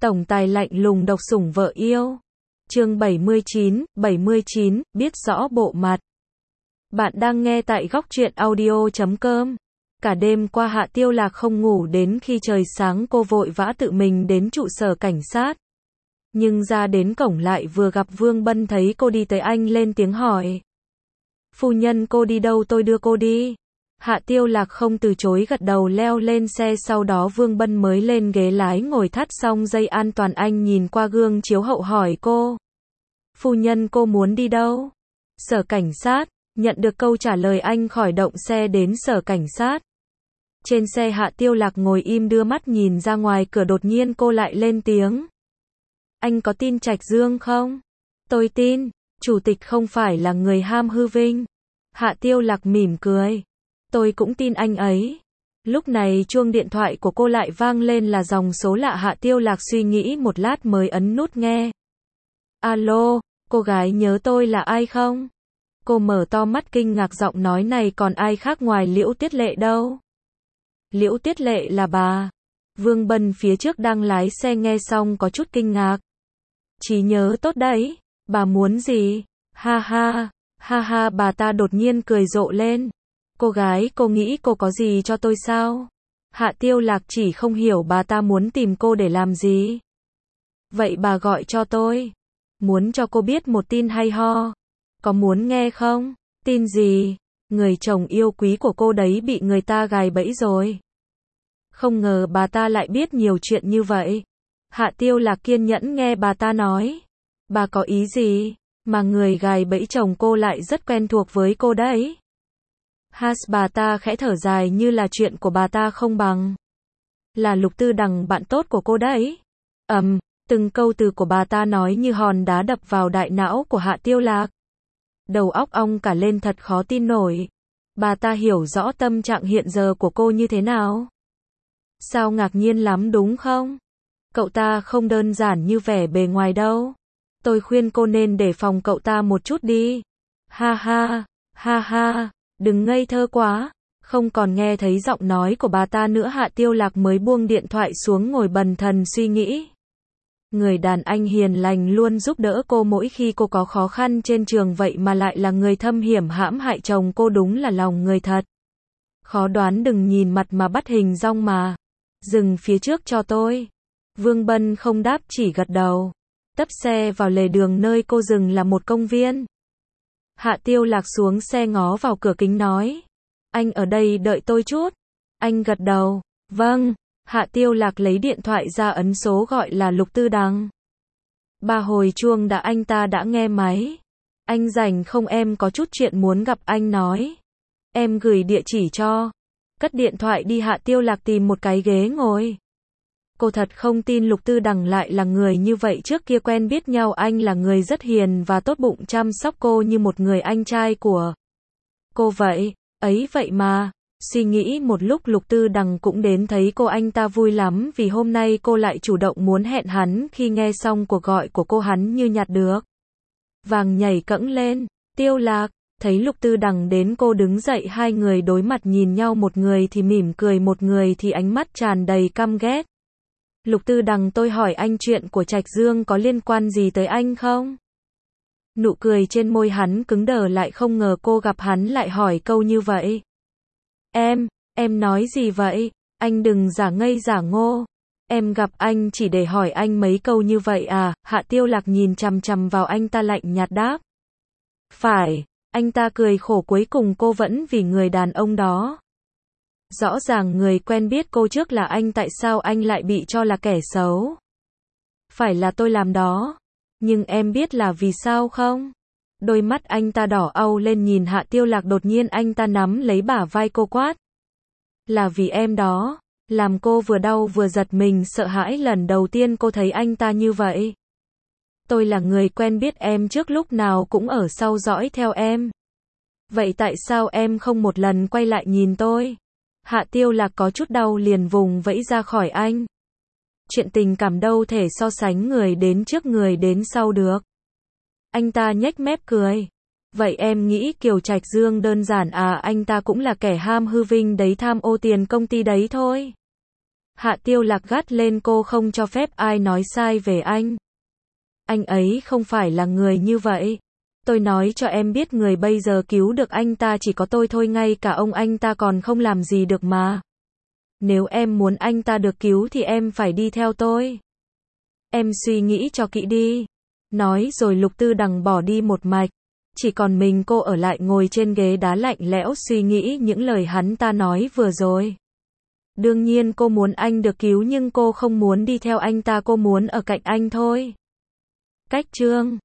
Tổng tài lạnh lùng độc sủng vợ yêu. Chương 79, biết rõ bộ mặt. Bạn đang nghe tại góc truyện audio.com. Cả đêm qua Hạ Tiêu Lạc không ngủ, đến khi trời sáng cô vội vã tự mình đến trụ sở cảnh sát. Nhưng ra đến cổng lại vừa gặp Vương Bân, thấy cô đi tới anh lên tiếng hỏi. Phu nhân, cô đi đâu, tôi đưa cô đi. Hạ Tiêu Lạc không từ chối, gật đầu leo lên xe, sau đó Vương Bân mới lên ghế lái ngồi, thắt xong dây an toàn. Anh nhìn qua gương chiếu hậu hỏi cô. Phu nhân, cô muốn đi đâu? Sở cảnh sát. Nhận được câu trả lời, anh khỏi động xe đến sở cảnh sát. Trên xe Hạ Tiêu Lạc ngồi im đưa mắt nhìn ra ngoài cửa, đột nhiên cô lại lên tiếng. Anh có tin Trạch Dương không? Tôi tin, chủ tịch không phải là người ham hư vinh. Hạ Tiêu Lạc mỉm cười. Tôi cũng tin anh ấy. Lúc này chuông điện thoại của cô lại vang lên, là dòng số lạ. Hạ Tiêu Lạc suy nghĩ một lát mới ấn nút nghe. Alo, cô gái nhớ tôi là ai không? Cô mở to mắt kinh ngạc, giọng nói này còn ai khác ngoài Liễu Tiết Lệ đâu? Liễu Tiết Lệ là bà. Vương Bân phía trước đang lái xe nghe xong có chút kinh ngạc. Trí nhớ tốt đấy, bà muốn gì? Ha ha, bà ta đột nhiên cười rộ lên. Cô gái, cô nghĩ cô có gì cho tôi sao? Hạ Tiêu Lạc chỉ không hiểu bà ta muốn tìm cô để làm gì. Vậy bà gọi cho tôi. Muốn cho cô biết một tin hay ho. Có muốn nghe không? Tin gì? Người chồng yêu quý của cô đấy bị người ta gài bẫy rồi. Không ngờ bà ta lại biết nhiều chuyện như vậy. Hạ Tiêu Lạc kiên nhẫn nghe bà ta nói. Bà có ý gì? Mà người gài bẫy chồng cô lại rất quen thuộc với cô đấy. Bà ta khẽ thở dài, như là chuyện của bà ta không bằng. Là Lục Tư Đằng, bạn tốt của cô đấy. Từng câu từ của bà ta nói như hòn đá đập vào đại não của Hạ Tiêu Lạc. Đầu óc ong cả lên, thật khó tin nổi. Bà ta hiểu rõ tâm trạng hiện giờ của cô như thế nào. Sao ngạc nhiên lắm đúng không? Cậu ta không đơn giản như vẻ bề ngoài đâu. Tôi khuyên cô nên đề phòng cậu ta một chút đi. Ha, đừng ngây thơ quá. Không còn nghe thấy giọng nói của bà ta nữa, Hạ Tiêu Lạc mới buông điện thoại xuống, ngồi bần thần suy nghĩ. Người đàn anh hiền lành luôn giúp đỡ cô mỗi khi cô có khó khăn trên trường, vậy mà lại là người thâm hiểm hãm hại chồng cô, đúng là lòng người thật. Khó đoán. Đừng nhìn mặt mà bắt hình dong mà. Dừng phía trước cho tôi. Vương Bân không đáp, chỉ gật đầu. Tấp xe vào lề đường nơi cô dừng là một công viên. Hạ Tiêu Lạc xuống xe, ngó vào cửa kính nói. Anh ở đây đợi tôi chút. Anh gật đầu. Vâng. Hạ Tiêu Lạc lấy điện thoại ra, ấn số gọi là Lục Tư Đằng. 3 hồi chuông đã, anh ta đã nghe máy. Anh rảnh không, em có chút chuyện muốn gặp anh nói. Em gửi địa chỉ cho. Cất điện thoại đi, Hạ Tiêu Lạc tìm một cái ghế ngồi. Cô thật không tin Lục Tư Đằng lại là người như vậy. Trước kia quen biết nhau, anh là người rất hiền và tốt bụng, chăm sóc cô như một người anh trai của cô vậy. Vậy mà, suy nghĩ một lúc, Lục Tư Đằng cũng đến thấy cô. Anh ta vui lắm vì hôm nay cô lại chủ động muốn hẹn hắn. Khi nghe xong cuộc gọi của cô, hắn như nhặt được vàng, nhảy cẫng lên. Tiêu Lạc. Thấy Lục Tư Đằng đến, cô đứng dậy, hai người đối mặt nhìn nhau, một người thì mỉm cười, một người thì ánh mắt tràn đầy căm ghét. Lục Tư Đằng, tôi hỏi anh, chuyện của Trạch Dương có liên quan gì tới anh không? Nụ cười trên môi hắn cứng đờ lại, không ngờ cô gặp hắn lại hỏi câu như vậy. Em nói gì vậy? Anh đừng giả ngây giả ngô. Em gặp anh chỉ để hỏi anh mấy câu như vậy à? Hạ Tiêu Lạc nhìn chằm chằm vào anh ta, lạnh nhạt đáp. Phải. Anh ta cười khổ, cuối cùng cô vẫn vì người đàn ông đó. Rõ ràng người quen biết cô trước là anh, tại sao anh lại bị cho là kẻ xấu? Phải là tôi làm đó. Nhưng em biết là vì sao không? Đôi mắt anh ta đỏ au lên nhìn Hạ Tiêu Lạc, đột nhiên anh ta nắm lấy bả vai cô quát. Là vì em đó. Làm cô vừa đau vừa giật mình, sợ hãi. Lần đầu tiên cô thấy anh ta như vậy. Tôi là người quen biết em trước, lúc nào cũng ở sau dõi theo em. Vậy tại sao em không một lần quay lại nhìn tôi? Hạ Tiêu Lạc có chút đau, liền vùng vẫy ra khỏi anh. Chuyện tình cảm đâu thể so sánh người đến trước người đến sau được. Anh ta nhếch mép cười. Vậy em nghĩ Kiều Trạch Dương đơn giản à? Anh ta cũng là kẻ ham hư vinh đấy, tham ô tiền công ty đấy thôi. Hạ Tiêu Lạc gắt lên cô không cho phép ai nói sai về anh. Anh ấy không phải là người như vậy. Tôi nói cho em biết người bây giờ cứu được anh ta chỉ có tôi thôi, ngay cả ông anh ta còn không làm gì được mà. Nếu em muốn anh ta được cứu thì em phải đi theo tôi. Em suy nghĩ cho kỹ đi. Nói rồi Lục Tư Đằng bỏ đi một mạch. Chỉ còn mình cô ở lại ngồi trên ghế đá lạnh lẽo suy nghĩ những lời hắn ta nói vừa rồi. Đương nhiên cô muốn anh được cứu nhưng cô không muốn đi theo anh ta, cô muốn ở cạnh anh thôi. Cách chương